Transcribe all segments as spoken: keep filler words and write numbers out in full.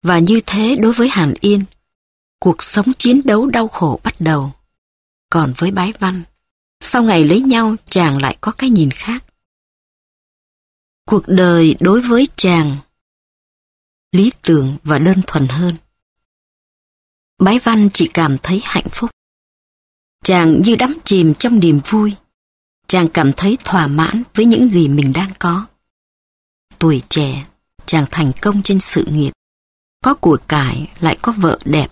Và như thế đối với Hàn Yên, cuộc sống chiến đấu đau khổ bắt đầu. Còn với Bái Văn, sau ngày lấy nhau chàng lại có cái nhìn khác. Cuộc đời đối với chàng lý tưởng và đơn thuần hơn. Bái Văn chỉ cảm thấy hạnh phúc. Chàng như đắm chìm trong niềm vui. Chàng cảm thấy thỏa mãn với những gì mình đang có. Tuổi trẻ, chàng thành công trên sự nghiệp. Có của cải, lại có vợ đẹp.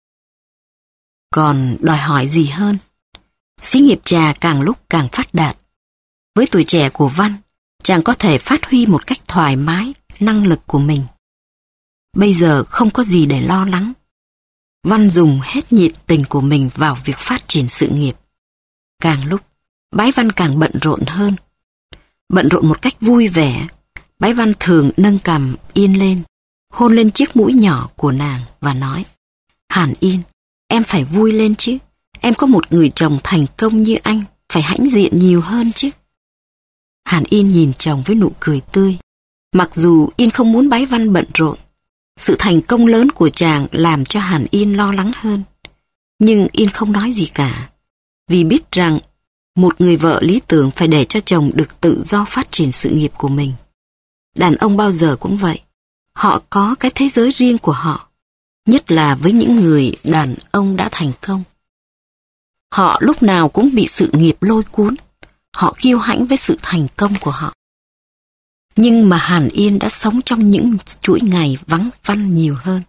Còn đòi hỏi gì hơn? Xí nghiệp trà càng lúc càng phát đạt. Với tuổi trẻ của Văn, chàng có thể phát huy một cách thoải mái năng lực của mình. Bây giờ không có gì để lo lắng. Văn dùng hết nhiệt tình của mình vào việc phát triển sự nghiệp. Càng lúc, Bái Văn càng bận rộn hơn. Bận rộn một cách vui vẻ, Bái Văn thường nâng cằm Yên lên, hôn lên chiếc mũi nhỏ của nàng và nói: Hàn Yên, em phải vui lên chứ. Em có một người chồng thành công như anh, phải hãnh diện nhiều hơn chứ. Hàn Yên nhìn chồng với nụ cười tươi. Mặc dù Yên không muốn Bái Văn bận rộn, sự thành công lớn của chàng làm cho Hàn Yên lo lắng hơn. Nhưng Yên không nói gì cả, vì biết rằng một người vợ lý tưởng phải để cho chồng được tự do phát triển sự nghiệp của mình. Đàn ông bao giờ cũng vậy, họ có cái thế giới riêng của họ, nhất là với những người đàn ông đã thành công. Họ lúc nào cũng bị sự nghiệp lôi cuốn, họ kiêu hãnh với sự thành công của họ. Nhưng mà Hàn Yên đã sống trong những chuỗi ngày vắng Văn nhiều hơn.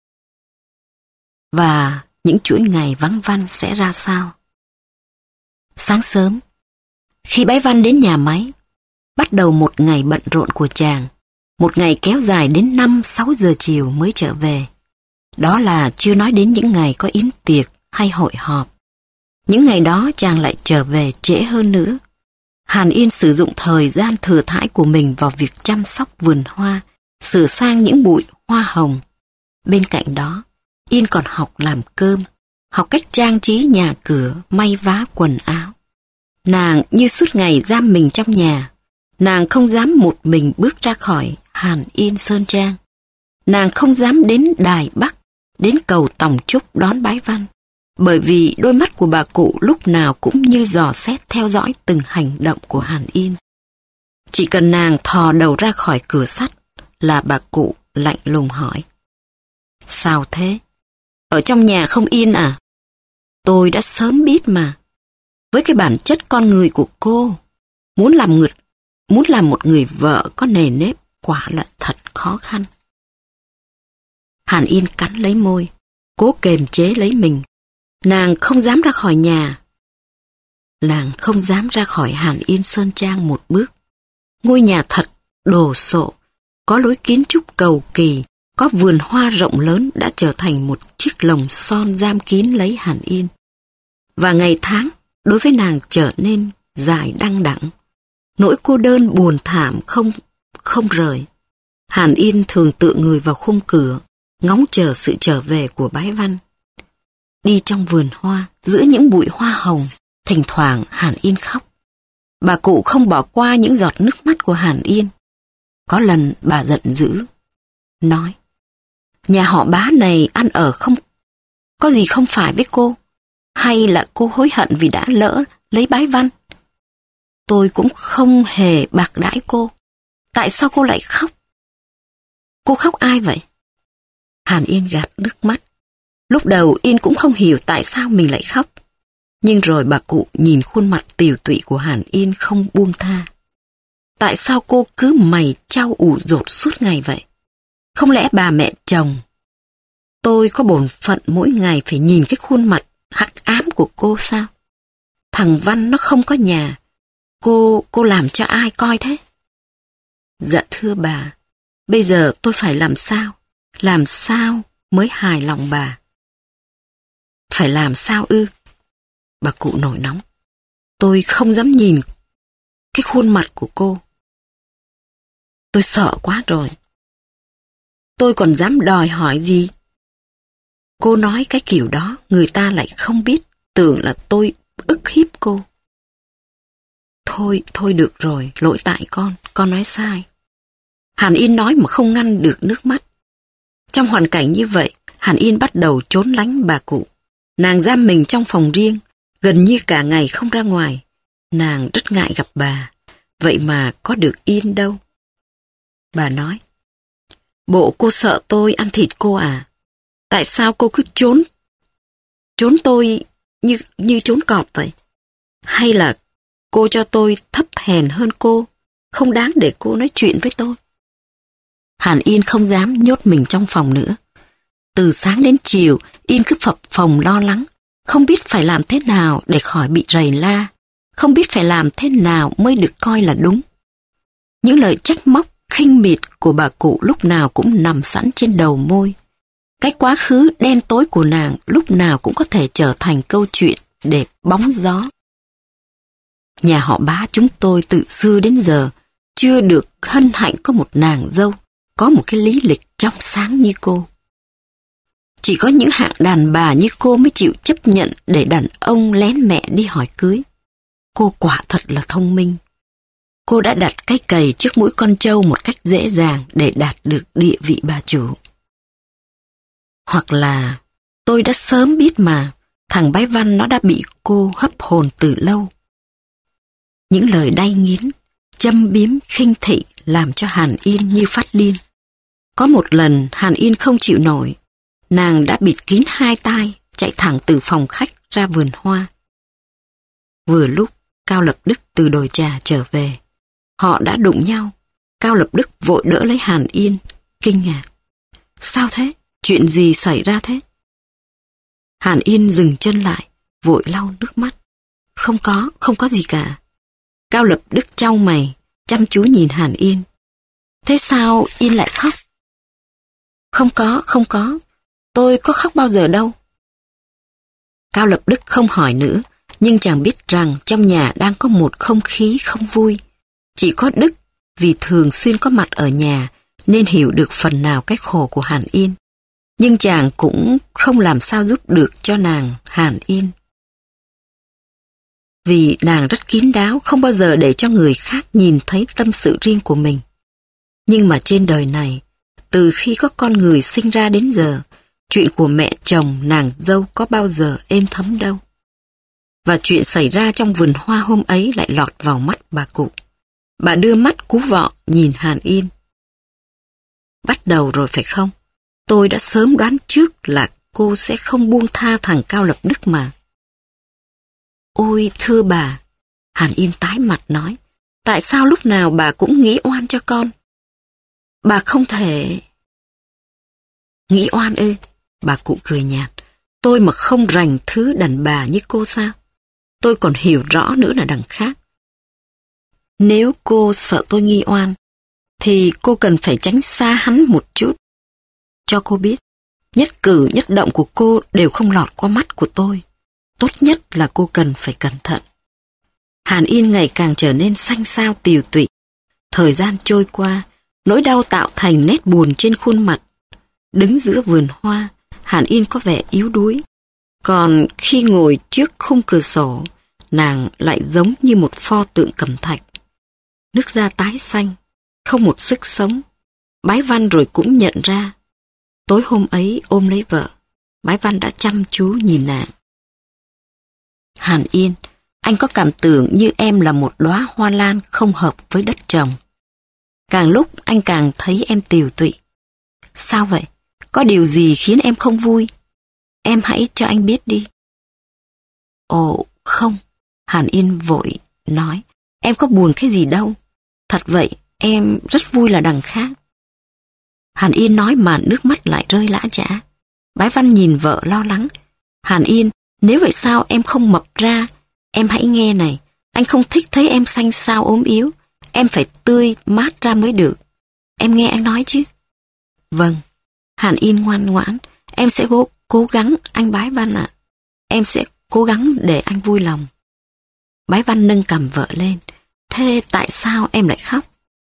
Và những chuỗi ngày vắng Văn sẽ ra sao? Sáng sớm, khi Bái Văn đến nhà máy, bắt đầu một ngày bận rộn của chàng, một ngày kéo dài đến năm sáu giờ chiều mới trở về. Đó là chưa nói đến những ngày có yến tiệc hay hội họp. Những ngày đó chàng lại trở về trễ hơn nữa. Hàn Yên sử dụng thời gian thừa thãi của mình vào việc chăm sóc vườn hoa, sửa sang những bụi hoa hồng. Bên cạnh đó, Yên còn học làm cơm, học cách trang trí nhà cửa, may vá quần áo. Nàng như suốt ngày giam mình trong nhà. Nàng không dám một mình bước ra khỏi Hàn Yên Sơn Trang. Nàng không dám đến Đài Bắc, đến cầu Tòng Trúc đón Bái Văn, bởi vì đôi mắt của bà cụ lúc nào cũng như dò xét theo dõi từng hành động của Hàn Yên. Chỉ cần nàng thò đầu ra khỏi cửa sắt là bà cụ lạnh lùng hỏi: Sao thế? Ở trong nhà không yên à? Tôi đã sớm biết mà. Với cái bản chất con người của cô, muốn làm người, muốn làm một người vợ có nề nếp quả là thật khó khăn. Hàn Yên cắn lấy môi, cố kềm chế lấy mình. Nàng không dám ra khỏi nhà. Nàng không dám ra khỏi Hàn Yên Sơn Trang một bước. Ngôi nhà thật, đồ sộ, có lối kiến trúc cầu kỳ, có vườn hoa rộng lớn đã trở thành một chiếc lồng son giam kín lấy Hàn Yên. Và ngày tháng đối với nàng trở nên dài đăng đẵng. Nỗi cô đơn buồn thảm không không rời. Hàn Yên thường tựa người vào khung cửa, ngóng chờ sự trở về của Bái Văn. Đi trong vườn hoa, giữa những bụi hoa hồng, thỉnh thoảng Hàn Yên khóc. Bà cụ không bỏ qua những giọt nước mắt của Hàn Yên. Có lần bà giận dữ, nói: Nhà họ Bá này ăn ở không có gì không phải với cô, hay là cô hối hận vì đã lỡ lấy Bái Văn? Tôi cũng không hề bạc đãi cô. Tại sao cô lại khóc? Cô khóc ai vậy? Hàn Yên gạt nước mắt. Lúc đầu Yên cũng không hiểu tại sao mình lại khóc. Nhưng rồi bà cụ nhìn khuôn mặt tiều tụy của Hàn Yên không buông tha. Tại sao cô cứ mày chau ủ dột suốt ngày vậy? Không lẽ bà mẹ chồng? Tôi có bổn phận mỗi ngày phải nhìn cái khuôn mặt hắc ám của cô sao? Thằng Văn nó không có nhà. Cô, cô làm cho ai coi thế? Dạ thưa bà, bây giờ tôi phải làm sao? Làm sao mới hài lòng bà? Phải làm sao ư? Bà cụ nổi nóng. Tôi không dám nhìn cái khuôn mặt của cô. Tôi sợ quá rồi. Tôi còn dám đòi hỏi gì? Cô nói cái kiểu đó, người ta lại không biết, tưởng là tôi ức hiếp cô. Thôi, thôi được rồi, lỗi tại con, con nói sai. Hàn Yên nói mà không ngăn được nước mắt. Trong hoàn cảnh như vậy, Hàn Yên bắt đầu trốn lánh bà cụ. Nàng giam mình trong phòng riêng, gần như cả ngày không ra ngoài. Nàng rất ngại gặp bà, vậy mà có được yên đâu. Bà nói, bộ cô sợ tôi ăn thịt cô à? Tại sao cô cứ trốn? Trốn tôi như, như trốn cọp vậy? Hay là cô cho tôi thấp hèn hơn cô, không đáng để cô nói chuyện với tôi? Hàn Yên không dám nhốt mình trong phòng nữa. Từ sáng đến chiều, Yên cứ phập phồng lo lắng, không biết phải làm thế nào để khỏi bị rầy la, không biết phải làm thế nào mới được coi là đúng. Những lời trách móc, khinh miệt của bà cụ lúc nào cũng nằm sẵn trên đầu môi. Cái quá khứ đen tối của nàng lúc nào cũng có thể trở thành câu chuyện để bóng gió. Nhà họ Bá chúng tôi từ xưa đến giờ chưa được hân hạnh có một nàng dâu, có một cái lý lịch trong sáng như cô. Chỉ có những hạng đàn bà như cô mới chịu chấp nhận để đàn ông lén mẹ đi hỏi cưới. Cô quả thật là thông minh. Cô đã đặt cái cày trước mũi con trâu một cách dễ dàng để đạt được địa vị bà chủ. Hoặc là tôi đã sớm biết mà, thằng Bái Văn nó đã bị cô hấp hồn từ lâu. Những lời đay nghiến, châm biếm, khinh thị làm cho Hàn Yên như phát điên. Có một lần Hàn Yên không chịu nổi, nàng đã bịt kín hai tai, chạy thẳng từ phòng khách ra vườn hoa. Vừa lúc Cao Lập Đức từ đồi trà trở về, họ đã đụng nhau. Cao Lập Đức vội đỡ lấy Hàn Yên, kinh ngạc. Sao thế? Chuyện gì xảy ra thế? Hàn Yên dừng chân lại, vội lau nước mắt. Không có, không có gì cả. Cao Lập Đức chau mày, chăm chú nhìn Hàn Yên. Thế sao Yên lại khóc? Không có, không có. Tôi có khóc bao giờ đâu. Cao Lập Đức không hỏi nữa, nhưng chàng biết rằng trong nhà đang có một không khí không vui. Chỉ có Đức, vì thường xuyên có mặt ở nhà, nên hiểu được phần nào cái khổ của Hàn Yên. Nhưng chàng cũng không làm sao giúp được cho nàng Hàn Yên. Vì nàng rất kín đáo, không bao giờ để cho người khác nhìn thấy tâm sự riêng của mình. Nhưng mà trên đời này, từ khi có con người sinh ra đến giờ, chuyện của mẹ chồng nàng dâu có bao giờ êm thấm đâu. Và chuyện xảy ra trong vườn hoa hôm ấy lại lọt vào mắt bà cụ. Bà đưa mắt cú vọ nhìn Hàn Yên. Bắt đầu rồi phải không? Tôi đã sớm đoán trước là cô sẽ không buông tha thằng Cao Lập Đức mà. Ôi thưa bà, Hàn Yên tái mặt nói, tại sao lúc nào bà cũng nghĩ oan cho con? Bà không thể... Nghĩ oan ư? Bà cụ cười nhạt, tôi mà không rành thứ đàn bà như cô sao? Tôi còn hiểu rõ nữa là đằng khác. Nếu cô sợ tôi nghi oan, thì cô cần phải tránh xa hắn một chút. Cho cô biết, nhất cử nhất động của cô đều không lọt qua mắt của tôi. Tốt nhất là cô cần phải cẩn thận. Hàn Yên ngày càng trở nên xanh xao tiều tụy. Thời gian trôi qua, nỗi đau tạo thành nét buồn trên khuôn mặt. Đứng giữa vườn hoa, Hàn Yên có vẻ yếu đuối. Còn khi ngồi trước khung cửa sổ, nàng lại giống như một pho tượng cẩm thạch. Nước da tái xanh, không một sức sống. Bái Văn rồi cũng nhận ra. Tối hôm ấy ôm lấy vợ, Bái Văn đã chăm chú nhìn nàng. Hàn Yên, anh có cảm tưởng như em là một đóa hoa lan không hợp với đất trồng. Càng lúc anh càng thấy em tiều tụy. Sao vậy? Có điều gì khiến em không vui? Em hãy cho anh biết đi. Ồ, không. Hàn Yên vội nói. Em có buồn cái gì đâu. Thật vậy, em rất vui là đằng khác. Hàn Yên nói mà nước mắt lại rơi lã chã. Bái Văn nhìn vợ lo lắng. Hàn Yên, nếu vậy sao em không mập ra? Em hãy nghe này. Anh không thích thấy em xanh xao ốm yếu. Em phải tươi mát ra mới được. Em nghe anh nói chứ? Vâng. Hàn Yên ngoan ngoãn. Em sẽ cố, cố gắng anh Bái Văn ạ. Em sẽ cố gắng để anh vui lòng. Bái Văn nâng cằm vợ lên. Thế tại sao em lại khóc?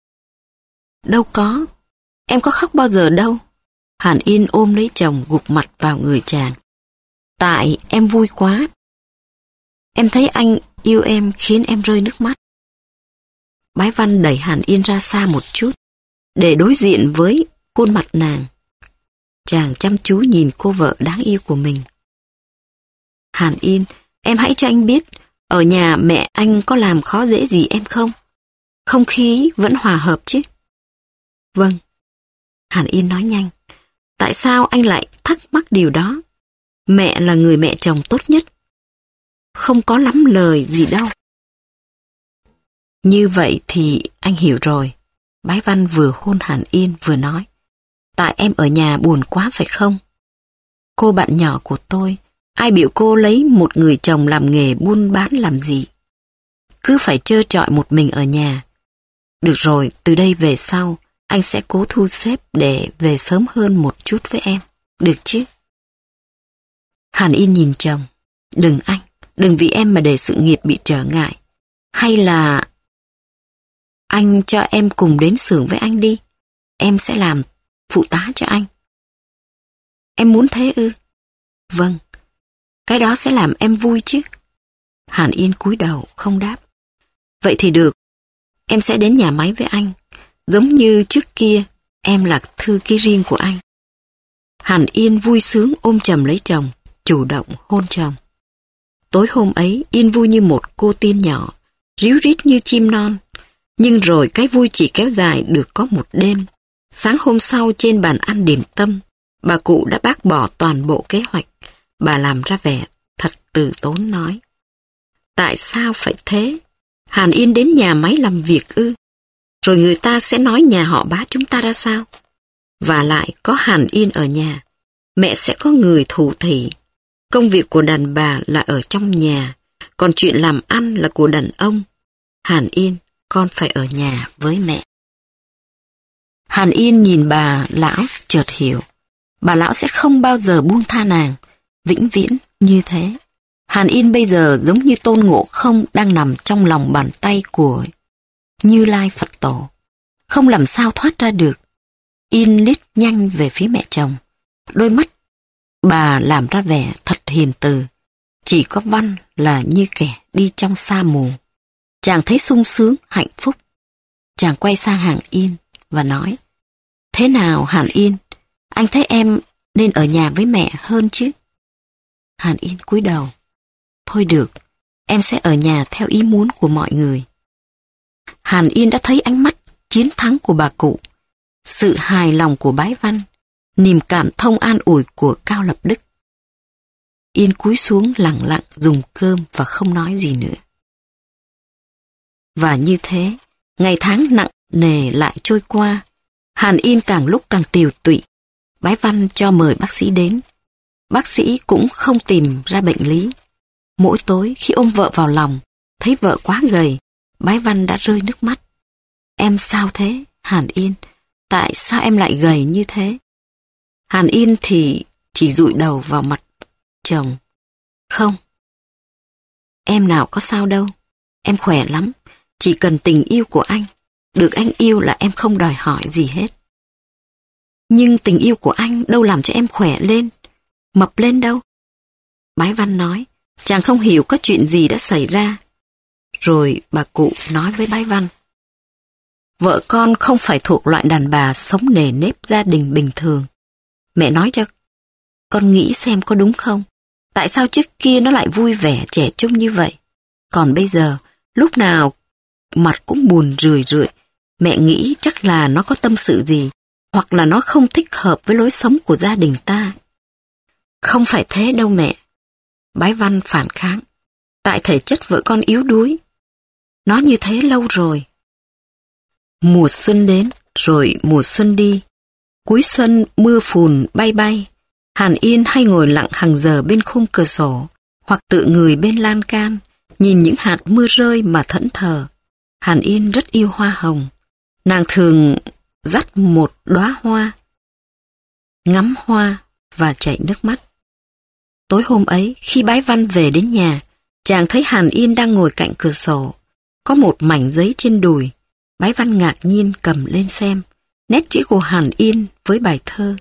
Đâu có. Em có khóc bao giờ đâu. Hàn Yên ôm lấy chồng gục mặt vào người chàng. Tại em vui quá. Em thấy anh yêu em khiến em rơi nước mắt. Bái Văn đẩy Hàn Yên ra xa một chút để đối diện với khuôn mặt nàng. Chàng chăm chú nhìn cô vợ đáng yêu của mình. Hàn Yên, em hãy cho anh biết, ở nhà mẹ anh có làm khó dễ gì em không? Không khí vẫn hòa hợp chứ? Vâng. Hàn Yên nói nhanh. Tại sao anh lại thắc mắc điều đó? Mẹ là người mẹ chồng tốt nhất. Không có lắm lời gì đâu. Như vậy thì anh hiểu rồi. Bái Văn vừa hôn Hàn Yên vừa nói. Tại em ở nhà buồn quá phải không? Cô bạn nhỏ của tôi, ai biểu cô lấy một người chồng làm nghề buôn bán làm gì? Cứ phải trơ trọi một mình ở nhà. Được rồi, từ đây về sau, anh sẽ cố thu xếp để về sớm hơn một chút với em. Được chứ? Hàn Yên nhìn chồng. Đừng anh, đừng vì em mà để sự nghiệp bị trở ngại. Hay là anh cho em cùng đến xưởng với anh đi. Em sẽ làm phụ tá cho anh. Em muốn thế ư? Vâng, cái đó sẽ làm em vui chứ. Hàn Yên cúi đầu không đáp. Vậy thì được, em sẽ đến nhà máy với anh. Giống như trước kia, em là thư ký riêng của anh. Hàn Yên vui sướng ôm chầm lấy chồng, chủ động hôn chồng. Tối hôm ấy, Yên vui như một cô tiên nhỏ, ríu rít như chim non. Nhưng rồi cái vui chỉ kéo dài được có một đêm. Sáng hôm sau trên bàn ăn điểm tâm, bà cụ đã bác bỏ toàn bộ kế hoạch. Bà làm ra vẻ thật từ tốn nói. Tại sao phải thế? Hàn Yên đến nhà máy làm việc ư? Rồi người ta sẽ nói nhà họ Bá chúng ta ra sao? Và lại có Hàn Yên ở nhà, mẹ sẽ có người thủ thị. Công việc của đàn bà là ở trong nhà, còn chuyện làm ăn là của đàn ông. Hàn Yên, con phải ở nhà với mẹ. Hàn Yên nhìn bà lão chợt hiểu. Bà lão sẽ không bao giờ buông tha nàng, vĩnh viễn như thế. Hàn Yên bây giờ giống như Tôn Ngộ Không đang nằm trong lòng bàn tay của Như Lai Phật Tổ. Không làm sao thoát ra được. Yên lít nhanh về phía mẹ chồng. Đôi mắt bà làm ra vẻ thật hiền từ. Chỉ có Văn là như kẻ đi trong sa mù. Chàng thấy sung sướng, hạnh phúc. Chàng quay sang Hàn Yên và nói. Thế nào Hàn Yên? Anh thấy em nên ở nhà với mẹ hơn chứ? Hàn Yên cúi đầu. Thôi được, em sẽ ở nhà theo ý muốn của mọi người. Hàn Yên đã thấy ánh mắt chiến thắng của bà cụ, sự hài lòng của Bái Văn, niềm cảm thông an ủi của Cao Lập Đức. Yên cúi xuống lặng lặng dùng cơm và không nói gì nữa. Và như thế, ngày tháng nặng nề lại trôi qua. Hàn Yên càng lúc càng tiều tụy. Bái Văn cho mời bác sĩ đến. Bác sĩ cũng không tìm ra bệnh lý. Mỗi tối khi ôm vợ vào lòng, thấy vợ quá gầy, Bái Văn đã rơi nước mắt. Em sao thế, Hàn Yên? Tại sao em lại gầy như thế? Hàn Yên thì chỉ dụi đầu vào mặt chồng. Không, em nào có sao đâu. Em khỏe lắm, chỉ cần tình yêu của anh. Được anh yêu là em không đòi hỏi gì hết. Nhưng tình yêu của anh đâu làm cho em khỏe lên, mập lên đâu. Bái Văn nói, chàng không hiểu có chuyện gì đã xảy ra. Rồi bà cụ nói với Bái Văn. Vợ con không phải thuộc loại đàn bà sống nề nếp gia đình bình thường. Mẹ nói cho con nghĩ xem có đúng không? Tại sao trước kia nó lại vui vẻ trẻ trung như vậy? Còn bây giờ, lúc nào mặt cũng buồn rười rượi. Mẹ nghĩ chắc là nó có tâm sự gì, hoặc là nó không thích hợp với lối sống của gia đình ta. Không phải thế đâu mẹ. Bái Văn phản kháng. Tại thể chất vợ con yếu đuối. Nó như thế lâu rồi. Mùa xuân đến, rồi mùa xuân đi. Cuối xuân mưa phùn bay bay. Hàn Yên hay ngồi lặng hàng giờ bên khung cửa sổ, hoặc tự người bên lan can, nhìn những hạt mưa rơi mà thẫn thờ. Hàn Yên rất yêu hoa hồng. Nàng thường dắt một đóa hoa, ngắm hoa và chảy nước mắt. Tối hôm ấy, khi Bái Văn về đến nhà, chàng thấy Hàn Yên đang ngồi cạnh cửa sổ. Có một mảnh giấy trên đùi. Bái Văn ngạc nhiên cầm lên xem. Nét chữ của Hàn Yên với bài thơ.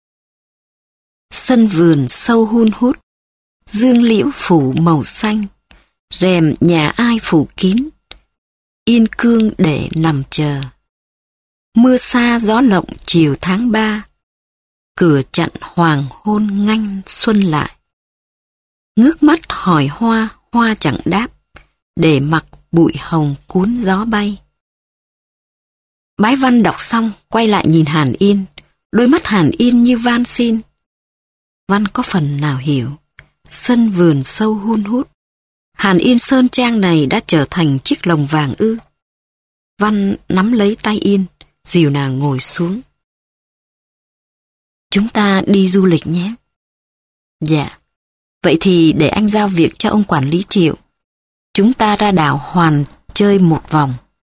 Sân vườn sâu hun hút, dương liễu phủ màu xanh, rèm nhà ai phủ kín, yên cương để nằm chờ. Mưa xa gió lộng chiều tháng ba, cửa chặn hoàng hôn nganh xuân lại. Ngước mắt hỏi hoa, hoa chẳng đáp, để mặc bụi hồng cuốn gió bay. Bái văn đọc xong, quay lại nhìn Hàn Yên, đôi mắt Hàn Yên như van xin. Văn có phần nào hiểu, sân vườn sâu hun hút, Hàn Yên sơn trang này đã trở thành chiếc lồng vàng ư. Văn nắm lấy tay Yên, dìu nàng ngồi xuống. Chúng ta đi du lịch nhé. Dạ, vậy thì để anh giao việc cho ông quản lý Triệu. Chúng ta ra đảo Hoàn chơi một vòng.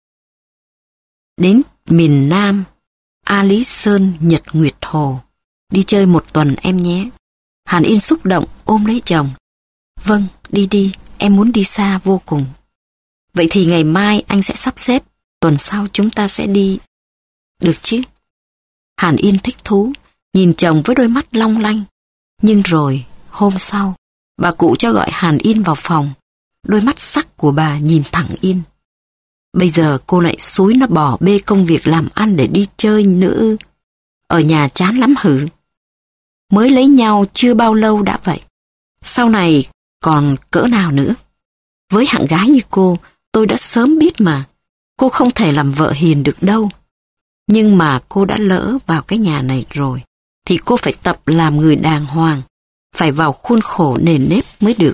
Đến miền Nam, A Lý Sơn, Nhật Nguyệt Hồ. Đi chơi một tuần em nhé. Hàn Yên xúc động ôm lấy chồng. Vâng, đi đi, em muốn đi xa vô cùng. Vậy thì ngày mai anh sẽ sắp xếp, tuần sau chúng ta sẽ đi. Được chứ? Hàn Yên thích thú, nhìn chồng với đôi mắt long lanh. Nhưng rồi, hôm sau, bà cụ cho gọi Hàn Yên vào phòng. Đôi mắt sắc của bà nhìn thẳng Yên. Bây giờ cô lại xúi nó bỏ bê công việc làm ăn để đi chơi nữa. Ở nhà chán lắm hử? Mới lấy nhau chưa bao lâu đã vậy. Sau này còn cỡ nào nữa? Với hạng gái như cô, tôi đã sớm biết mà. Cô không thể làm vợ hiền được đâu. Nhưng mà cô đã lỡ vào cái nhà này rồi, thì cô phải tập làm người đàng hoàng, phải vào khuôn khổ nền nếp mới được.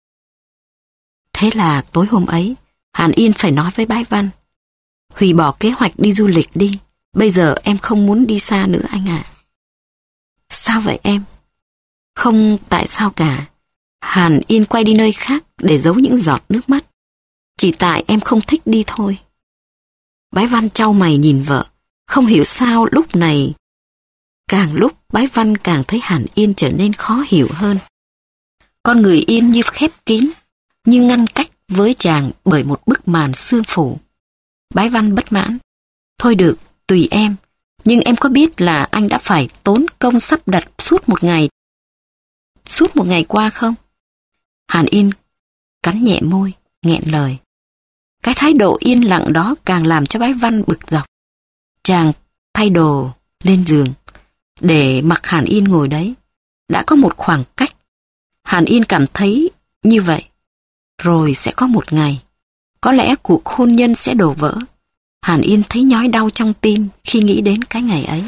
Thế là tối hôm ấy, Hàn Yên phải nói với Bái Văn. Hủy bỏ kế hoạch đi du lịch đi, bây giờ em không muốn đi xa nữa anh ạ. Sao vậy em? Không tại sao cả. Hàn Yên quay đi nơi khác để giấu những giọt nước mắt. Chỉ tại em không thích đi thôi. Bái Văn chau mày nhìn vợ, không hiểu sao lúc này. Càng lúc Bái Văn càng thấy Hàn Yên trở nên khó hiểu hơn. Con người Yên như khép kín, như ngăn cách với chàng bởi một bức màn sương phủ. Bái Văn bất mãn. Thôi được, tùy em, nhưng em có biết là anh đã phải tốn công sắp đặt suốt một ngày, suốt một ngày qua không? Hàn Yên cắn nhẹ môi, nghẹn lời. Cái thái độ yên lặng đó càng làm cho Bái Văn bực dọc. Chàng thay đồ lên giường, để mặc Hàn Yên ngồi đấy. Đã có một khoảng cách. Hàn Yên cảm thấy như vậy. Rồi sẽ có một ngày, có lẽ cuộc hôn nhân sẽ đổ vỡ. Hàn Yên thấy nhói đau trong tim khi nghĩ đến cái ngày ấy.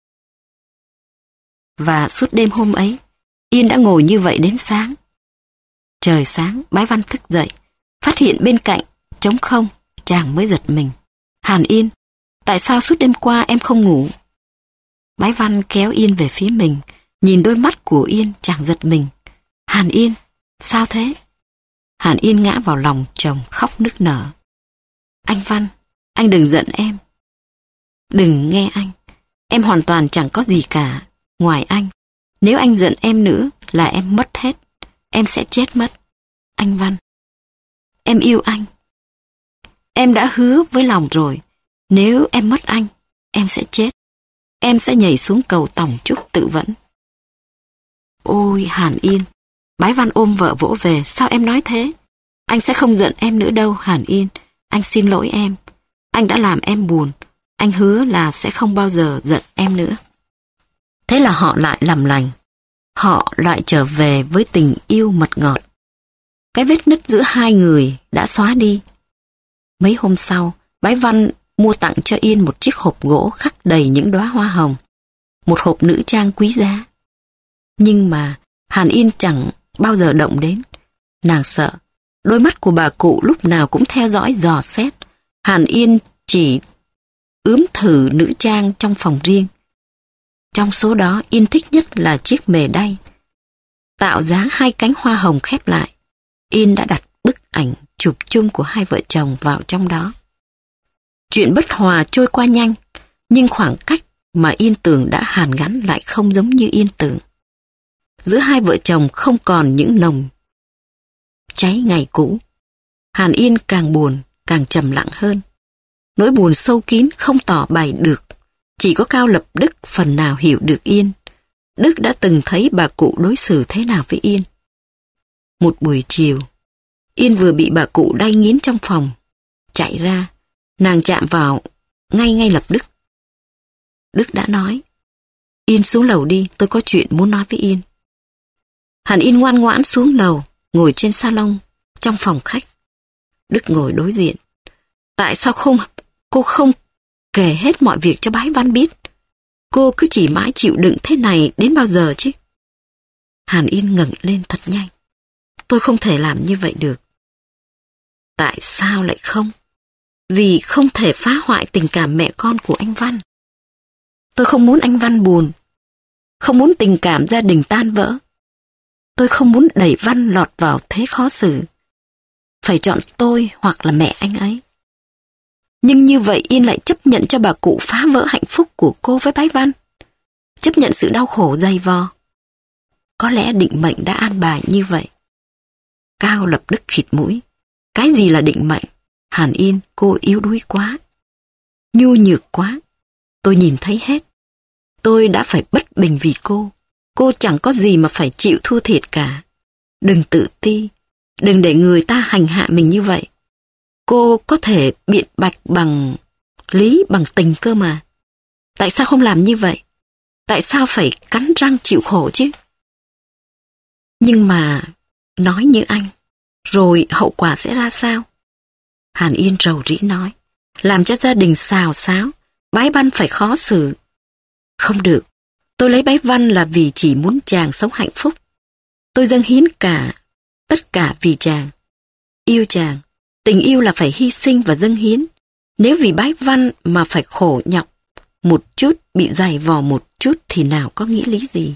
Và suốt đêm hôm ấy, Yên đã ngồi như vậy đến sáng. Trời sáng, Bái Văn thức dậy, phát hiện bên cạnh trống không, chàng mới giật mình. Hàn Yên, tại sao suốt đêm qua em không ngủ? Bái Văn kéo Yên về phía mình, nhìn đôi mắt của Yên, chàng giật mình. Hàn Yên, sao thế? Hàn Yên ngã vào lòng chồng khóc nức nở. Anh Văn, anh đừng giận em. Đừng nghe anh, em hoàn toàn chẳng có gì cả, ngoài anh. Nếu anh giận em nữa là em mất hết, em sẽ chết mất. Anh Văn, em yêu anh. Em đã hứa với lòng rồi, nếu em mất anh, em sẽ chết. Em sẽ nhảy xuống cầu Tòng Trúc tự vẫn. Ôi Hàn Yên, Bái Văn ôm vợ vỗ về, sao em nói thế? Anh sẽ không giận em nữa đâu Hàn Yên, anh xin lỗi em. Anh đã làm em buồn, anh hứa là sẽ không bao giờ giận em nữa. Thế là họ lại làm lành. Họ lại trở về với tình yêu mật ngọt. Cái vết nứt giữa hai người đã xóa đi. Mấy hôm sau, Bái Văn mua tặng cho Yên một chiếc hộp gỗ khắc đầy những đóa hoa hồng. Một hộp nữ trang quý giá. Nhưng mà Hàn Yên chẳng bao giờ động đến. Nàng sợ. Đôi mắt của bà cụ lúc nào cũng theo dõi dò xét. Hàn Yên chỉ ướm thử nữ trang trong phòng riêng. Trong số đó Yên thích nhất là chiếc mề đay. Tạo dáng hai cánh hoa hồng khép lại. Yên đã đặt bức ảnh chụp chung của hai vợ chồng vào trong đó. Chuyện bất hòa trôi qua nhanh, nhưng khoảng cách mà Yên tưởng đã hàn gắn lại không giống như Yên tưởng. Giữa hai vợ chồng không còn những nồng cháy ngày cũ. Hàn Yên càng buồn, càng trầm lặng hơn. Nỗi buồn sâu kín không tỏ bày được. Chỉ có Cao Lập Đức phần nào hiểu được Yên. Đức đã từng thấy bà cụ đối xử thế nào với Yên. Một buổi chiều, Yên vừa bị bà cụ đay nghiến trong phòng. Chạy ra, nàng chạm vào ngay ngay lập Đức. Đức đã nói, Yên xuống lầu đi, tôi có chuyện muốn nói với Yên. Hàn Yên ngoan ngoãn xuống lầu, ngồi trên salon trong phòng khách. Đức ngồi đối diện. Tại sao không cô không kể hết mọi việc cho bái Văn biết? Cô cứ chỉ mãi chịu đựng thế này đến bao giờ chứ? Hàn Yên ngẩng lên thật nhanh. Tôi không thể làm như vậy được. Tại sao lại không? Vì không thể phá hoại tình cảm mẹ con của anh Văn. Tôi không muốn anh Văn buồn. Không muốn tình cảm gia đình tan vỡ. Tôi không muốn đẩy Văn lọt vào thế khó xử. Phải chọn tôi hoặc là mẹ anh ấy. Nhưng như vậy Yên lại chấp nhận cho bà cụ phá vỡ hạnh phúc của cô với bái Văn. Chấp nhận sự đau khổ dày vò. Có lẽ định mệnh đã an bài như vậy. Cao lập tức khịt mũi. Cái gì là định mệnh? Hàn Yên, cô yếu đuối quá. Nhu nhược quá. Tôi nhìn thấy hết. Tôi đã phải bất bình vì cô. Cô chẳng có gì mà phải chịu thua thiệt cả. Đừng tự ti. Đừng để người ta hành hạ mình như vậy. Cô có thể biện bạch bằng lý, bằng tình cơ mà. Tại sao không làm như vậy? Tại sao phải cắn răng chịu khổ chứ? Nhưng mà, nói như anh, rồi hậu quả sẽ ra sao? Hàn Yên rầu rĩ nói, làm cho gia đình xào xáo, bái Văn phải khó xử. Không được, tôi lấy bái Văn là vì chỉ muốn chàng sống hạnh phúc. Tôi dâng hiến cả, tất cả vì chàng. Yêu chàng, tình yêu là phải hy sinh và dâng hiến. Nếu vì bái Văn mà phải khổ nhọc một chút, bị dày vò một chút thì nào có nghĩa lý gì.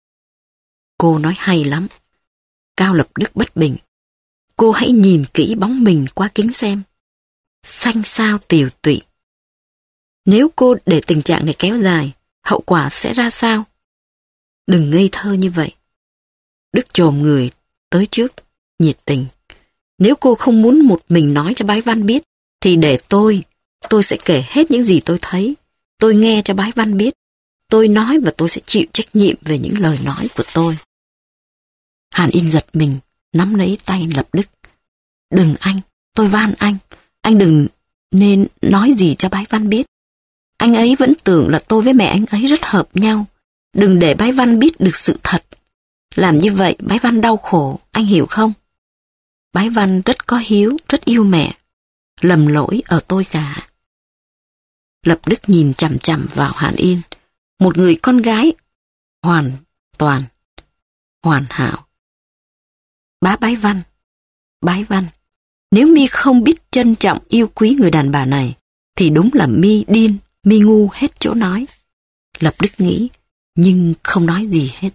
Cô nói hay lắm. Cao Lập Đức bất bình. Cô hãy nhìn kỹ bóng mình qua kính xem. Xanh xao tiều tụy. Nếu cô để tình trạng này kéo dài, hậu quả sẽ ra sao? Đừng ngây thơ như vậy. Đức chồm người tới trước, nhiệt tình. Nếu cô không muốn một mình nói cho bái Văn biết, thì để tôi, tôi sẽ kể hết những gì tôi thấy. Tôi nghe cho bái Văn biết. Tôi nói và tôi sẽ chịu trách nhiệm về những lời nói của tôi. Hàn Yên giật mình, nắm lấy tay Lập Đức. Đừng anh, tôi van anh. Anh đừng nên nói gì cho bái Văn biết. Anh ấy vẫn tưởng là tôi với mẹ anh ấy rất hợp nhau. Đừng để bái Văn biết được sự thật. Làm như vậy bái Văn đau khổ, anh hiểu không? Bái Văn rất có hiếu, rất yêu mẹ. Lầm lỗi ở tôi cả. Lập Đức nhìn chằm chằm vào Hàn Yên. Một người con gái hoàn toàn, hoàn hảo. Bá bái Văn, bái Văn. Nếu mi không biết trân trọng yêu quý người đàn bà này, thì đúng là mi điên, mi ngu hết chỗ nói. Lập Đức nghĩ, nhưng không nói gì hết.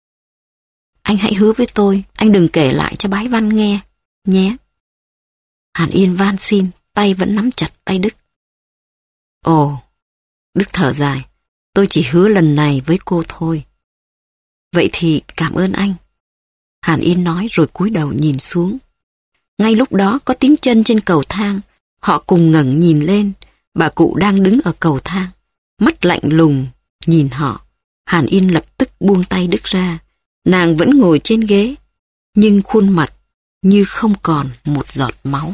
Anh hãy hứa với tôi, anh đừng kể lại cho bái Văn nghe, nhé. Hàn Yên van xin, tay vẫn nắm chặt tay Đức. Ồ, Đức thở dài, tôi chỉ hứa lần này với cô thôi. Vậy thì cảm ơn anh. Hàn Yên nói rồi cúi đầu nhìn xuống. Ngay lúc đó có tiếng chân trên cầu thang. Họ cùng ngẩng nhìn lên. Bà cụ đang đứng ở cầu thang, mắt lạnh lùng nhìn họ. Hàn Yên lập tức buông tay Đức ra. Nàng vẫn ngồi trên ghế, nhưng khuôn mặt như không còn một giọt máu.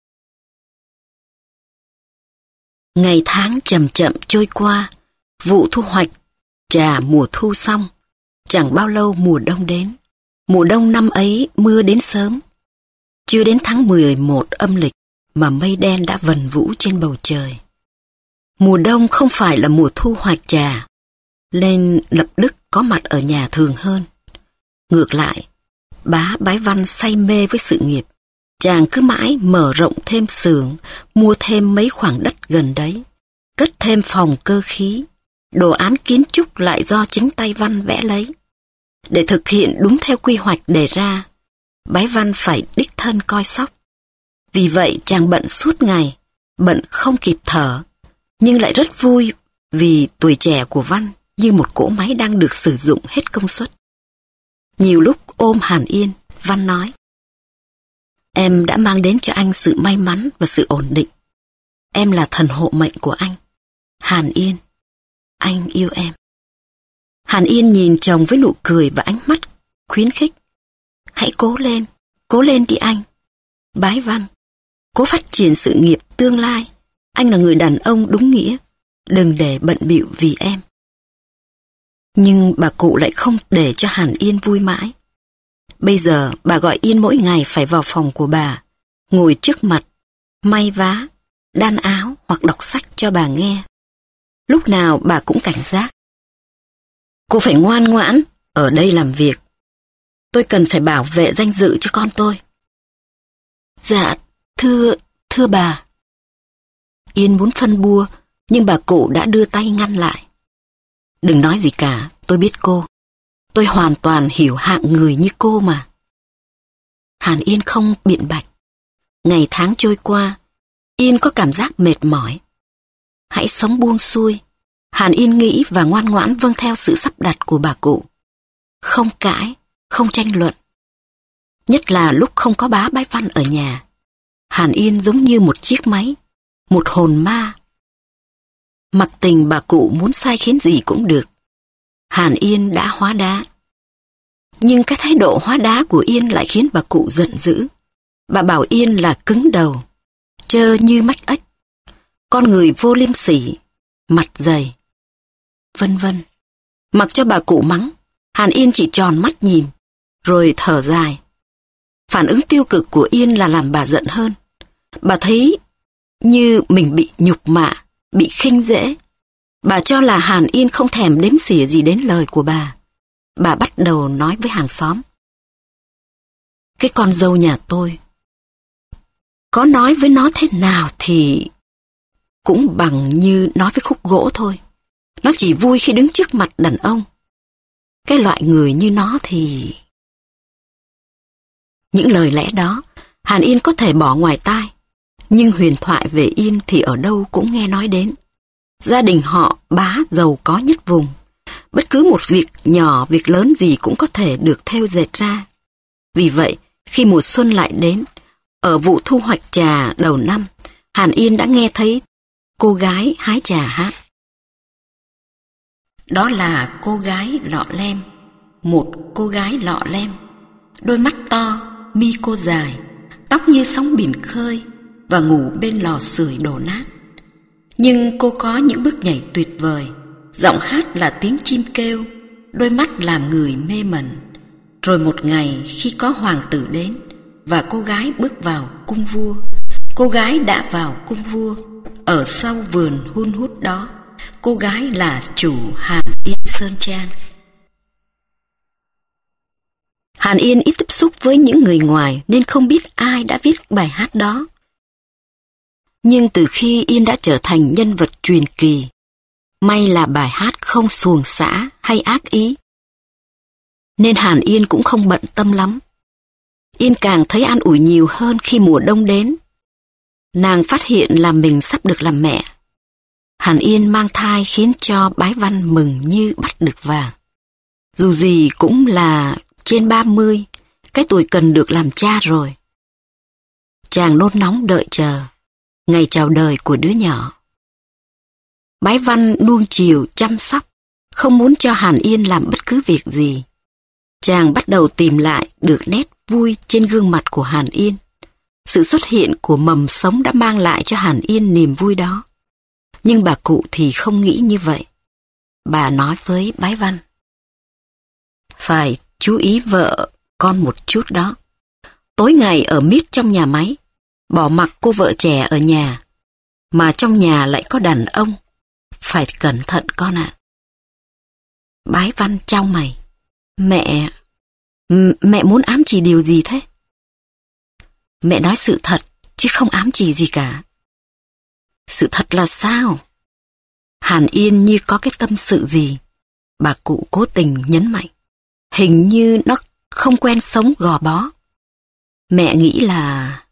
Ngày tháng chậm chậm trôi qua. Vụ thu hoạch trà mùa thu xong. Chẳng bao lâu mùa đông đến. Mùa đông năm ấy mưa đến sớm. Chưa đến tháng mười một âm lịch mà mây đen đã vần vũ trên bầu trời. Mùa đông không phải là mùa thu hoạch trà, nên Lập Đức có mặt ở nhà thường hơn. Ngược lại, bá bái Văn say mê với sự nghiệp. Chàng cứ mãi mở rộng thêm xưởng, mua thêm mấy khoảng đất gần đấy, cất thêm phòng cơ khí. Đồ án kiến trúc lại do chính tay Văn vẽ lấy. Để thực hiện đúng theo quy hoạch đề ra, bái Văn phải đích thân coi sóc. Vì vậy chàng bận suốt ngày, bận không kịp thở, nhưng lại rất vui vì tuổi trẻ của Văn như một cỗ máy đang được sử dụng hết công suất. Nhiều lúc ôm Hàn Yên, Văn nói: Em đã mang đến cho anh sự may mắn và sự ổn định. Em là thần hộ mệnh của anh. Hàn Yên, anh yêu em. Hàn Yên nhìn chồng với nụ cười và ánh mắt khuyến khích. Hãy cố lên, cố lên đi anh. Bái Văn, cố phát triển sự nghiệp tương lai. Anh là người đàn ông đúng nghĩa. Đừng để bận bịu vì em. Nhưng bà cụ lại không để cho Hàn Yên vui mãi. Bây giờ bà gọi Yên mỗi ngày phải vào phòng của bà, ngồi trước mặt, may vá, đan áo hoặc đọc sách cho bà nghe. Lúc nào bà cũng cảnh giác. Cô phải ngoan ngoãn, ở đây làm việc. Tôi cần phải bảo vệ danh dự cho con tôi. Dạ, thưa, thưa bà. Yên muốn phân bua, nhưng bà cụ đã đưa tay ngăn lại. Đừng nói gì cả, tôi biết cô. Tôi hoàn toàn hiểu hạng người như cô mà. Hàn Yên không biện bạch. Ngày tháng trôi qua, Yên có cảm giác mệt mỏi. Hãy sống buông xuôi. Hàn Yên nghĩ và ngoan ngoãn vâng theo sự sắp đặt của bà cụ. Không cãi, không tranh luận. Nhất là lúc không có bá Bái Văn ở nhà. Hàn Yên giống như một chiếc máy, một hồn ma. Mặc tình bà cụ muốn sai khiến gì cũng được. Hàn Yên đã hóa đá. Nhưng cái thái độ hóa đá của Yên lại khiến bà cụ giận dữ. Bà bảo Yên là cứng đầu, trơ như mách ếch, con người vô liêm sỉ, mặt dày, vân vân. Mặc cho bà cụ mắng, Hàn Yên chỉ tròn mắt nhìn, rồi thở dài. Phản ứng tiêu cực của Yên là làm bà giận hơn. Bà thấy như mình bị nhục mạ, bị khinh dễ. Bà cho là Hàn Yên không thèm đếm xỉa gì đến lời của bà. Bà bắt đầu nói với hàng xóm. Cái con dâu nhà tôi, có nói với nó thế nào thì cũng bằng như nói với khúc gỗ thôi. Nó chỉ vui khi đứng trước mặt đàn ông. Cái loại người như nó thì... Những lời lẽ đó, Hàn Yên có thể bỏ ngoài tai. Nhưng huyền thoại về Yên thì ở đâu cũng nghe nói đến. Gia đình họ bá giàu có nhất vùng. Bất cứ một việc nhỏ, việc lớn gì cũng có thể được thêu dệt ra. Vì vậy, khi mùa xuân lại đến, ở vụ thu hoạch trà đầu năm, Hàn Yên đã nghe thấy cô gái hái trà hát. Đó là cô gái lọ lem, một cô gái lọ lem, đôi mắt to, mi cô dài, tóc như sóng biển khơi và ngủ bên lò sưởi đổ nát. Nhưng cô có những bước nhảy tuyệt vời, giọng hát là tiếng chim kêu, đôi mắt làm người mê mẩn. Rồi một ngày khi có hoàng tử đến và cô gái bước vào cung vua, cô gái đã vào cung vua, ở sau vườn hun hút đó, cô gái là chủ Hàn Yên Sơn Trang. Hàn Yên ít tiếp xúc với những người ngoài nên không biết ai đã viết bài hát đó. Nhưng từ khi Yên đã trở thành nhân vật truyền kỳ, may là bài hát không xuồng xã hay ác ý, nên Hàn Yên cũng không bận tâm lắm. Yên càng thấy an ủi nhiều hơn khi mùa đông đến. Nàng phát hiện là mình sắp được làm mẹ. Hàn Yên mang thai khiến cho Bái Văn mừng như bắt được vàng. Dù gì cũng là trên ba mươi, cái tuổi cần được làm cha rồi. Chàng nôn nóng đợi chờ ngày chào đời của đứa nhỏ. Bái Văn nuông chiều chăm sóc, không muốn cho Hàn Yên làm bất cứ việc gì. Chàng bắt đầu tìm lại được nét vui trên gương mặt của Hàn Yên. Sự xuất hiện của mầm sống đã mang lại cho Hàn Yên niềm vui đó. Nhưng bà cụ thì không nghĩ như vậy. Bà nói với Bái Văn: phải chú ý vợ con một chút đó. Tối ngày ở miết trong nhà máy, bỏ mặc cô vợ trẻ ở nhà, mà trong nhà lại có đàn ông. Phải cẩn thận con ạ. Bái Văn chau mày. Mẹ... Mẹ muốn ám chỉ điều gì thế? Mẹ nói sự thật, chứ không ám chỉ gì cả. Sự thật là sao? Hàn Yên như có cái tâm sự gì. Bà cụ cố tình nhấn mạnh. Hình như nó không quen sống gò bó. Mẹ nghĩ là...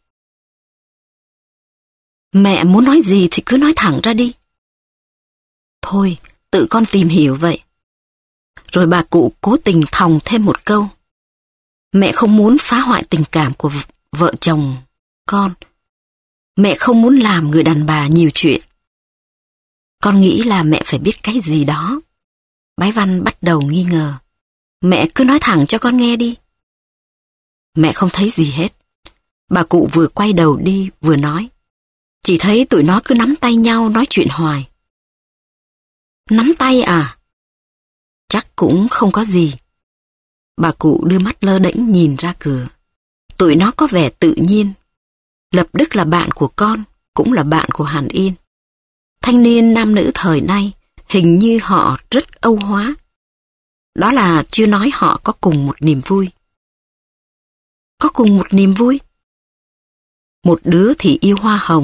Mẹ muốn nói gì thì cứ nói thẳng ra đi. Thôi, tự con tìm hiểu vậy. Rồi bà cụ cố tình thòng thêm một câu. Mẹ không muốn phá hoại tình cảm của vợ chồng con. Mẹ không muốn làm người đàn bà nhiều chuyện. Con nghĩ là mẹ phải biết cái gì đó. Bái Văn bắt đầu nghi ngờ. Mẹ cứ nói thẳng cho con nghe đi. Mẹ không thấy gì hết. Bà cụ vừa quay đầu đi vừa nói. Chỉ thấy tụi nó cứ nắm tay nhau nói chuyện hoài. Nắm tay à? chắc cũng không có gì. Bà cụ đưa mắt lơ đễnh nhìn ra cửa. Tụi nó có vẻ tự nhiên. Lập Đức là bạn của con, cũng là bạn của Hàn Yên. Thanh niên nam nữ thời nay, hình như họ rất âu hóa. Đó là chưa nói họ có cùng một niềm vui. Có cùng một niềm vui? Một đứa thì yêu hoa hồng,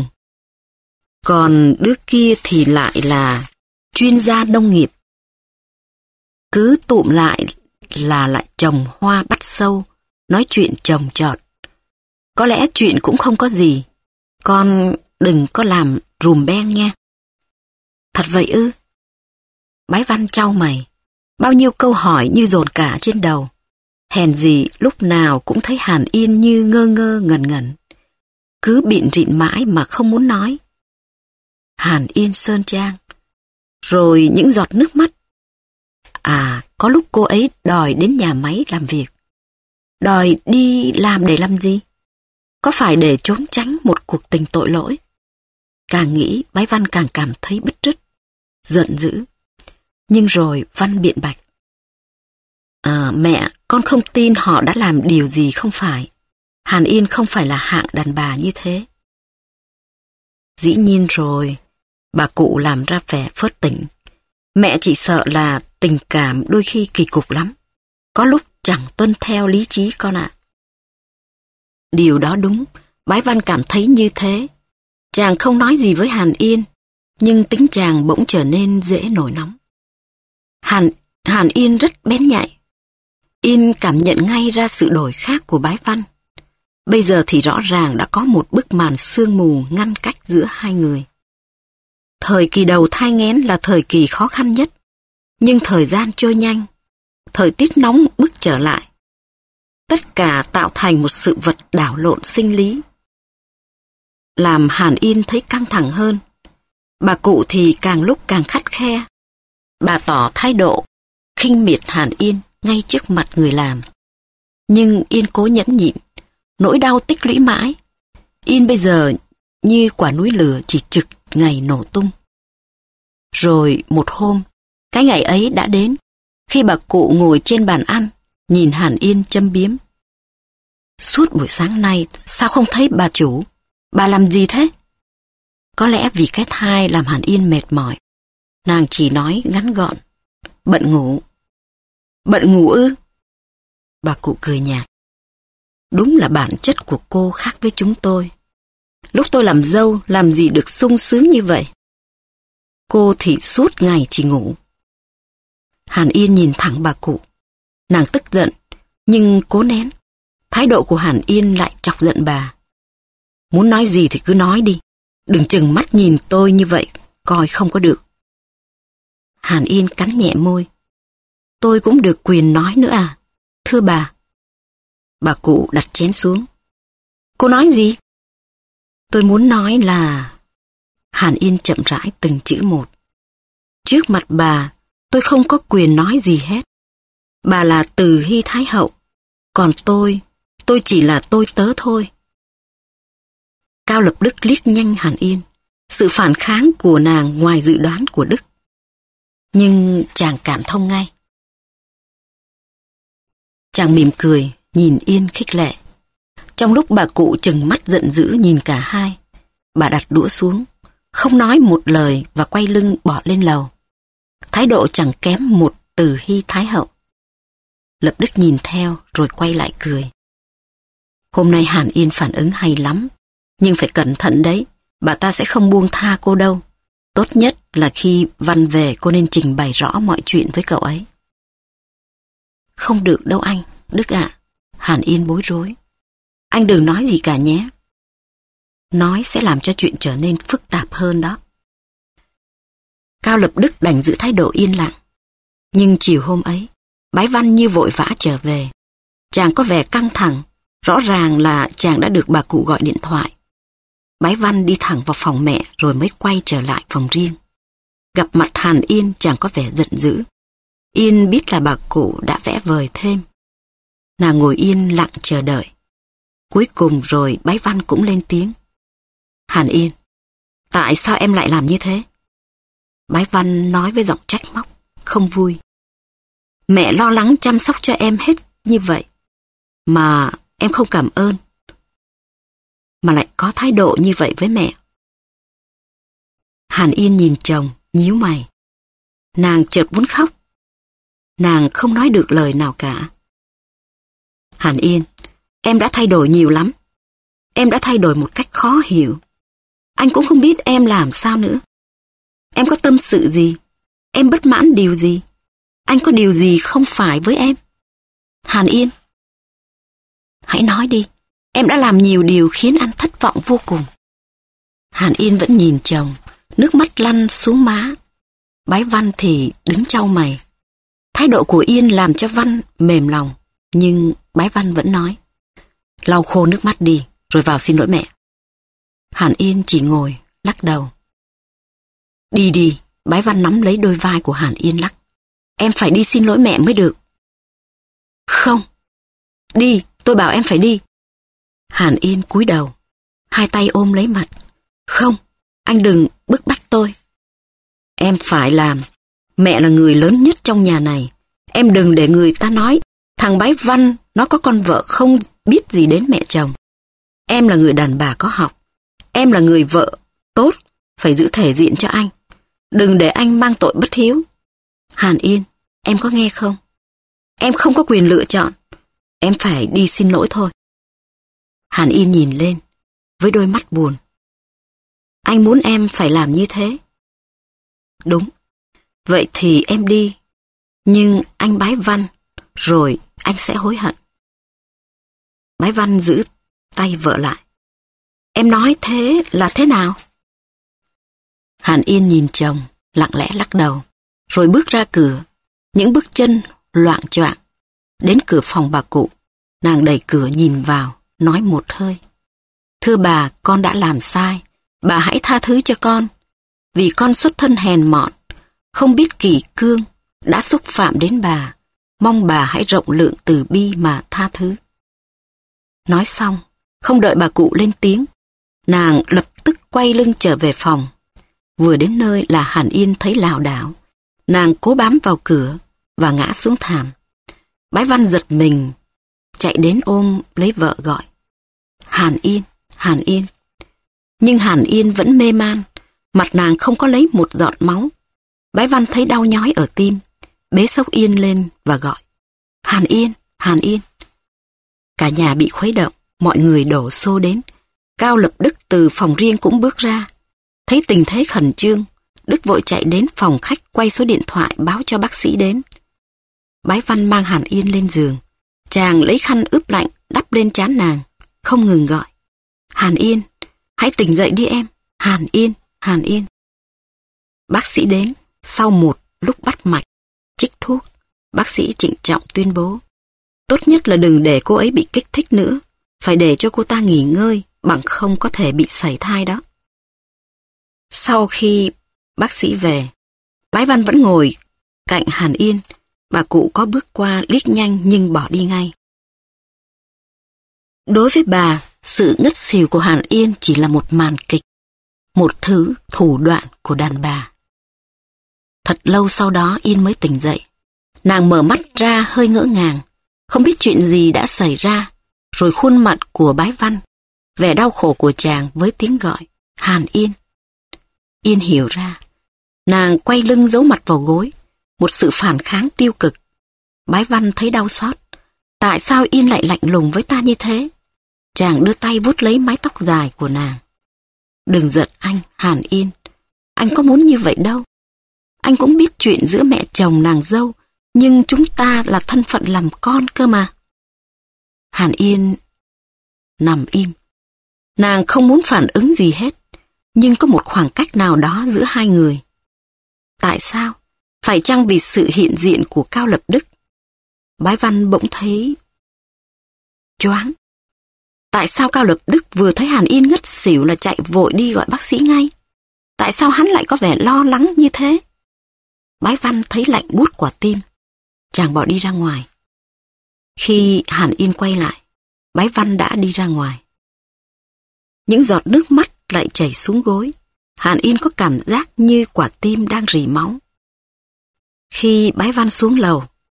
còn đứa kia thì lại là chuyên gia nông nghiệp. Cứ tụm lại là lại trồng hoa bắt sâu, nói chuyện trồng trọt. Có lẽ chuyện cũng không có gì, con đừng có làm rùm beng nha. Thật vậy ư? Bái Văn chau mày, bao nhiêu câu hỏi như dồn cả trên đầu. Hèn gì lúc nào cũng thấy Hàn Yên như ngơ ngơ ngẩn ngẩn, cứ bịn rịn mãi mà không muốn nói. Hàn Yên sơn trang, rồi những giọt nước mắt. À, có lúc cô ấy đòi đến nhà máy làm việc. Đòi đi làm để làm gì? Có phải để trốn tránh một cuộc tình tội lỗi? Càng nghĩ, Bái Văn càng cảm thấy bứt rứt, giận dữ. Nhưng rồi Văn biện bạch. À, mẹ, con không tin họ đã làm điều gì không phải. Hàn Yên không phải là hạng đàn bà như thế. Dĩ nhiên rồi, bà cụ làm ra vẻ phớt tỉnh. Mẹ chỉ sợ là tình cảm đôi khi kỳ cục lắm. Có lúc chẳng tuân theo lý trí con ạ. Điều đó đúng, Bái Văn cảm thấy như thế. Chàng không nói gì với Hàn Yên, nhưng tính chàng bỗng trở nên dễ nổi nóng. Hàn, Hàn Yên rất bén nhạy. Yên cảm nhận ngay ra sự đổi khác của Bái Văn. Bây giờ thì rõ ràng đã có một bức màn sương mù ngăn cách giữa hai người. Thời kỳ đầu thai nghén là thời kỳ khó khăn nhất, nhưng thời gian trôi nhanh, thời tiết nóng bức trở lại. Tất cả tạo thành một sự vật đảo lộn sinh lý, làm Hàn Yên thấy căng thẳng hơn. Bà cụ thì càng lúc càng khắt khe. Bà tỏ thái độ khinh miệt Hàn Yên ngay trước mặt người làm. Nhưng Yên cố nhẫn nhịn, nỗi đau tích lũy mãi. Yên bây giờ như quả núi lửa chỉ trực ngày nổ tung. Rồi một hôm, cái ngày ấy đã đến, khi bà cụ ngồi trên bàn ăn, nhìn Hàn Yên châm biếm. Suốt buổi sáng nay, sao không thấy bà chủ? Bà làm gì thế? Có lẽ vì cái thai làm Hàn Yên mệt mỏi. Nàng chỉ nói ngắn gọn. Bận ngủ. Bận ngủ ư? Bà cụ cười nhạt. Đúng là bản chất của cô khác với chúng tôi. Lúc tôi làm dâu, làm gì được sung sướng như vậy? Cô thì suốt ngày chỉ ngủ. Hàn Yên nhìn thẳng bà cụ. Nàng tức giận, nhưng cố nén. Thái độ của Hàn Yên lại chọc giận bà. Muốn nói gì thì cứ nói đi. Đừng chừng mắt nhìn tôi như vậy, coi không có được. Hàn Yên cắn nhẹ môi. Tôi cũng được quyền nói nữa à? Thưa bà. Bà cụ đặt chén xuống. Cô nói gì? Tôi muốn nói là... Hàn Yên chậm rãi từng chữ một. Trước mặt bà, tôi không có quyền nói gì hết. Bà là Từ Hy Thái Hậu, còn tôi, tôi chỉ là tôi tớ thôi. Cao Lập Đức liếc nhanh Hàn Yên. Sự phản kháng của nàng ngoài dự đoán của Đức. Nhưng chàng cảm thông ngay. Chàng mỉm cười, nhìn Yên khích lệ. Trong lúc bà cụ trừng mắt giận dữ nhìn cả hai, bà đặt đũa xuống, không nói một lời và quay lưng bỏ lên lầu. Thái độ chẳng kém một Từ Hy Thái Hậu. Lập Đức nhìn theo rồi quay lại cười. Hôm nay Hàn Yên phản ứng hay lắm, nhưng phải cẩn thận đấy, bà ta sẽ không buông tha cô đâu. Tốt nhất là khi Văn về cô nên trình bày rõ mọi chuyện với cậu ấy. Không được đâu anh, Đức ạ. Hàn Yên bối rối. Anh đừng nói gì cả nhé. Nói sẽ làm cho chuyện trở nên phức tạp hơn đó. Cao Lập Đức đành giữ thái độ yên lặng. Nhưng chiều hôm ấy, Bái Văn như vội vã trở về. Chàng có vẻ căng thẳng, rõ ràng là chàng đã được bà cụ gọi điện thoại. Bái Văn đi thẳng vào phòng mẹ rồi mới quay trở lại phòng riêng. Gặp mặt Hàn Yên chàng có vẻ giận dữ. Yên biết là bà cụ đã vẽ vời thêm. Nàng ngồi yên lặng chờ đợi. Cuối cùng rồi Bái Văn cũng lên tiếng. Hàn Yên, tại sao em lại làm như thế? Bái Văn nói với giọng trách móc, không vui. Mẹ lo lắng chăm sóc cho em hết như vậy, mà em không cảm ơn, mà lại có thái độ như vậy với mẹ. Hàn Yên nhìn chồng, nhíu mày. Nàng chợt muốn khóc. Nàng không nói được lời nào cả. Hàn Yên, em đã thay đổi nhiều lắm. Em đã thay đổi một cách khó hiểu. Anh cũng không biết em làm sao nữa. Em có tâm sự gì? Em bất mãn điều gì? Anh có điều gì không phải với em? Hàn Yên, hãy nói đi. Em đã làm nhiều điều khiến anh thất vọng vô cùng. Hàn Yên vẫn nhìn chồng, nước mắt lăn xuống má. Bái Văn thì đứng chau mày. Thái độ của Yên làm cho Văn mềm lòng, nhưng Bái Văn vẫn nói: lau khô nước mắt đi, rồi vào xin lỗi mẹ. Hàn Yên chỉ ngồi, lắc đầu. Đi đi, Bái Văn nắm lấy đôi vai của Hàn Yên lắc. Em phải đi xin lỗi mẹ mới được. Không. Đi, tôi bảo em phải đi. Hàn Yên cúi đầu, hai tay ôm lấy mặt. Không, anh đừng bức bách tôi. Em phải làm. Mẹ là người lớn nhất trong nhà này. Em đừng để người ta nói thằng Bái Văn nó có con vợ không biết gì đến mẹ chồng. Em là người đàn bà có học. Em là người vợ tốt, phải giữ thể diện cho anh. Đừng để anh mang tội bất hiếu. Hàn Yên, em có nghe không? Em không có quyền lựa chọn. Em phải đi xin lỗi thôi. Hàn Yên nhìn lên với đôi mắt buồn. Anh muốn em phải làm như thế. Đúng. Vậy thì em đi. Nhưng anh Bái Văn, rồi anh sẽ hối hận. Bái Văn giữ tay vợ lại. Em nói thế là thế nào? Hàn Yên nhìn chồng, lặng lẽ lắc đầu, rồi bước ra cửa. Những bước chân loạng choạng. Đến cửa phòng bà cụ, nàng đẩy cửa nhìn vào, nói một hơi. Thưa bà, con đã làm sai. Bà hãy tha thứ cho con. Vì con xuất thân hèn mọn, không biết kỷ cương, đã xúc phạm đến bà. Mong bà hãy rộng lượng từ bi mà tha thứ. Nói xong, không đợi bà cụ lên tiếng, nàng lập tức quay lưng trở về phòng. Vừa đến nơi là Hàn Yên thấy lảo đảo. Nàng cố bám vào cửa và ngã xuống thảm. Bái Văn giật mình, chạy đến ôm lấy vợ gọi. Hàn Yên, Hàn Yên. Nhưng Hàn Yên vẫn mê man, mặt nàng không có lấy một giọt máu. Bái Văn thấy đau nhói ở tim, bế xốc Yên lên và gọi. Hàn Yên, Hàn Yên. Cả nhà bị khuấy động, mọi người đổ xô đến. Cao Lập Đức từ phòng riêng cũng bước ra. Thấy tình thế khẩn trương, Đức vội chạy đến phòng khách quay số điện thoại báo cho bác sĩ đến. Bái Văn mang Hàn Yên lên giường. Chàng lấy khăn ướp lạnh đắp lên trán nàng, không ngừng gọi. Hàn Yên, hãy tỉnh dậy đi em. Hàn Yên, Hàn Yên. Bác sĩ đến, sau một lúc bắt mạch, trích thuốc, bác sĩ trịnh trọng tuyên bố. Tốt nhất là đừng để cô ấy bị kích thích nữa, phải để cho cô ta nghỉ ngơi, bằng không có thể bị sảy thai đó. Sau khi bác sĩ về, Bái Văn vẫn ngồi cạnh Hàn Yên. Bà cụ có bước qua liếc nhanh nhưng bỏ đi ngay. Đối với bà, sự ngất xỉu của Hàn Yên chỉ là một màn kịch, một thứ thủ đoạn của đàn bà. Thật lâu sau đó Yên mới tỉnh dậy. Nàng mở mắt ra hơi ngỡ ngàng, không biết chuyện gì đã xảy ra, rồi khuôn mặt của Bái Văn, vẻ đau khổ của chàng với tiếng gọi, Hàn Yên. Yên hiểu ra, nàng quay lưng giấu mặt vào gối, một sự phản kháng tiêu cực. Bái Văn thấy đau xót. Tại sao Yên lại lạnh lùng với ta như thế? Chàng đưa tay vuốt lấy mái tóc dài của nàng. Đừng giận anh, Hàn Yên. Anh có muốn như vậy đâu. Anh cũng biết chuyện giữa mẹ chồng nàng dâu, nhưng chúng ta là thân phận làm con cơ mà. Hàn Yên nằm im. Nàng không muốn phản ứng gì hết, nhưng có một khoảng cách nào đó giữa hai người. Tại sao? Phải chăng vì sự hiện diện của Cao Lập Đức? Bái Văn bỗng thấy choáng. Tại sao Cao Lập Đức vừa thấy Hàn Yên ngất xỉu là chạy vội đi gọi bác sĩ ngay? Tại sao hắn lại có vẻ lo lắng như thế? Bái Văn thấy lạnh buốt quả tim. Chàng bỏ đi ra ngoài. Khi Hàn Yên quay lại, Bái Văn đã đi ra ngoài. Những giọt nước mắt lại chảy xuống gối. Hàn Yên có cảm giác như quả tim đang rỉ máu. Khi Bái Văn xuống lầu,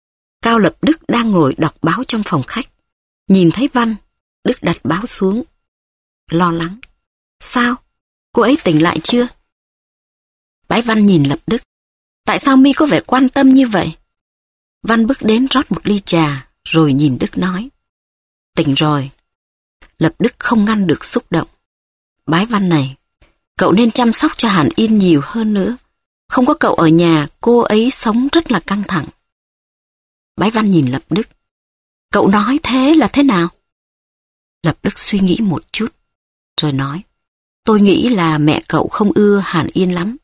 Cao Lập Đức đang ngồi đọc báo trong phòng khách. Nhìn thấy Văn, Đức đặt báo xuống. Lo lắng. Sao? Cô ấy tỉnh lại chưa? Bái Văn nhìn Lập Đức. Tại sao mi có vẻ quan tâm như vậy? Văn bước đến rót một ly trà, rồi nhìn Đức nói. Tỉnh rồi. Lập Đức không ngăn được xúc động. Bái Văn này, cậu nên chăm sóc cho Hàn Yên nhiều hơn nữa. Không có cậu ở nhà, cô ấy sống rất là căng thẳng. Bái Văn nhìn Lập Đức. Cậu nói thế là thế nào? Lập Đức suy nghĩ một chút, rồi nói. Tôi nghĩ là mẹ cậu không ưa Hàn Yên lắm.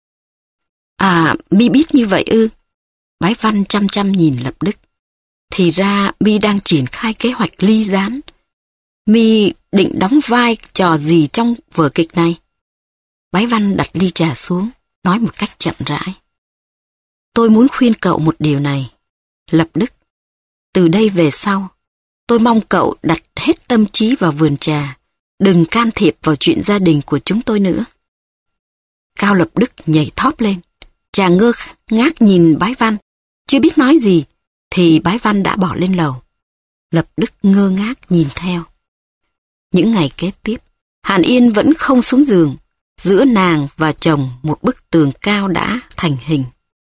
À, mi biết như vậy ư? Bái Văn chăm chăm nhìn Lập Đức. Thì ra mi đang triển khai kế hoạch ly gián. Mi định đóng vai trò gì trong vở kịch này? Bái Văn đặt ly trà xuống, nói một cách chậm rãi. Tôi muốn khuyên cậu một điều này. Lập Đức, từ đây về sau, tôi mong cậu đặt hết tâm trí vào vườn trà, đừng can thiệp vào chuyện gia đình của chúng tôi nữa. Cao Lập Đức nhảy thóp lên, chàng ngơ ngác nhìn Bái Văn, chưa biết nói gì, thì Bái Văn đã bỏ lên lầu. Lập Đức ngơ ngác nhìn theo. Những ngày kế tiếp, Hàn Yên vẫn không xuống giường, giữa nàng và chồng một bức tường cao đã thành hình.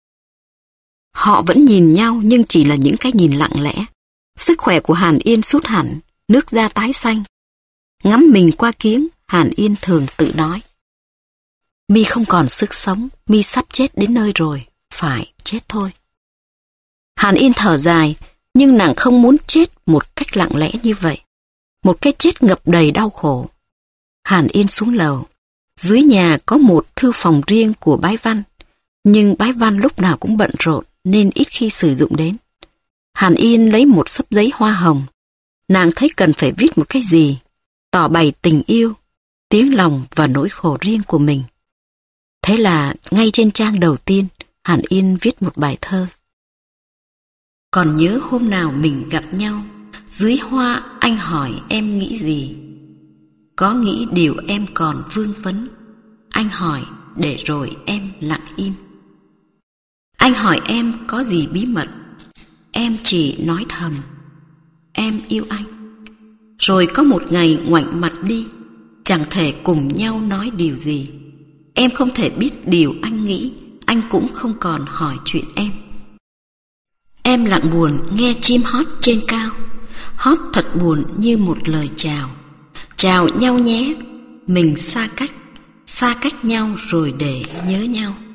Họ vẫn nhìn nhau nhưng chỉ là những cái nhìn lặng lẽ. Sức khỏe của Hàn Yên sút hẳn, nước da tái xanh. Ngắm mình qua kiếng, Hàn Yên thường tự nói. Mi không còn sức sống, mi sắp chết đến nơi rồi, phải chết thôi. Hàn Yên thở dài, nhưng nàng không muốn chết một cách lặng lẽ như vậy. Một cái chết ngập đầy đau khổ. Hàn Yên xuống lầu. Dưới nhà có một thư phòng riêng của Bái Văn, nhưng Bái Văn lúc nào cũng bận rộn nên ít khi sử dụng đến. Hàn Yên lấy một xấp giấy hoa hồng. Nàng thấy cần phải viết một cái gì, tỏ bày tình yêu, tiếng lòng và nỗi khổ riêng của mình. Thế là ngay trên trang đầu tiên, Hàn Yên viết một bài thơ. Còn nhớ hôm nào mình gặp nhau, dưới hoa anh hỏi em nghĩ gì? Có nghĩ điều em còn vương vấn, anh hỏi để rồi em lặng im. Anh hỏi em có gì bí mật, em chỉ nói thầm, em yêu anh. Rồi có một ngày ngoảnh mặt đi, chẳng thể cùng nhau nói điều gì. Em không thể biết điều anh nghĩ, anh cũng không còn hỏi chuyện em. Em lặng buồn nghe chim hót trên cao, hót thật buồn như một lời chào. Chào nhau nhé, mình xa cách, xa cách nhau rồi để nhớ nhau.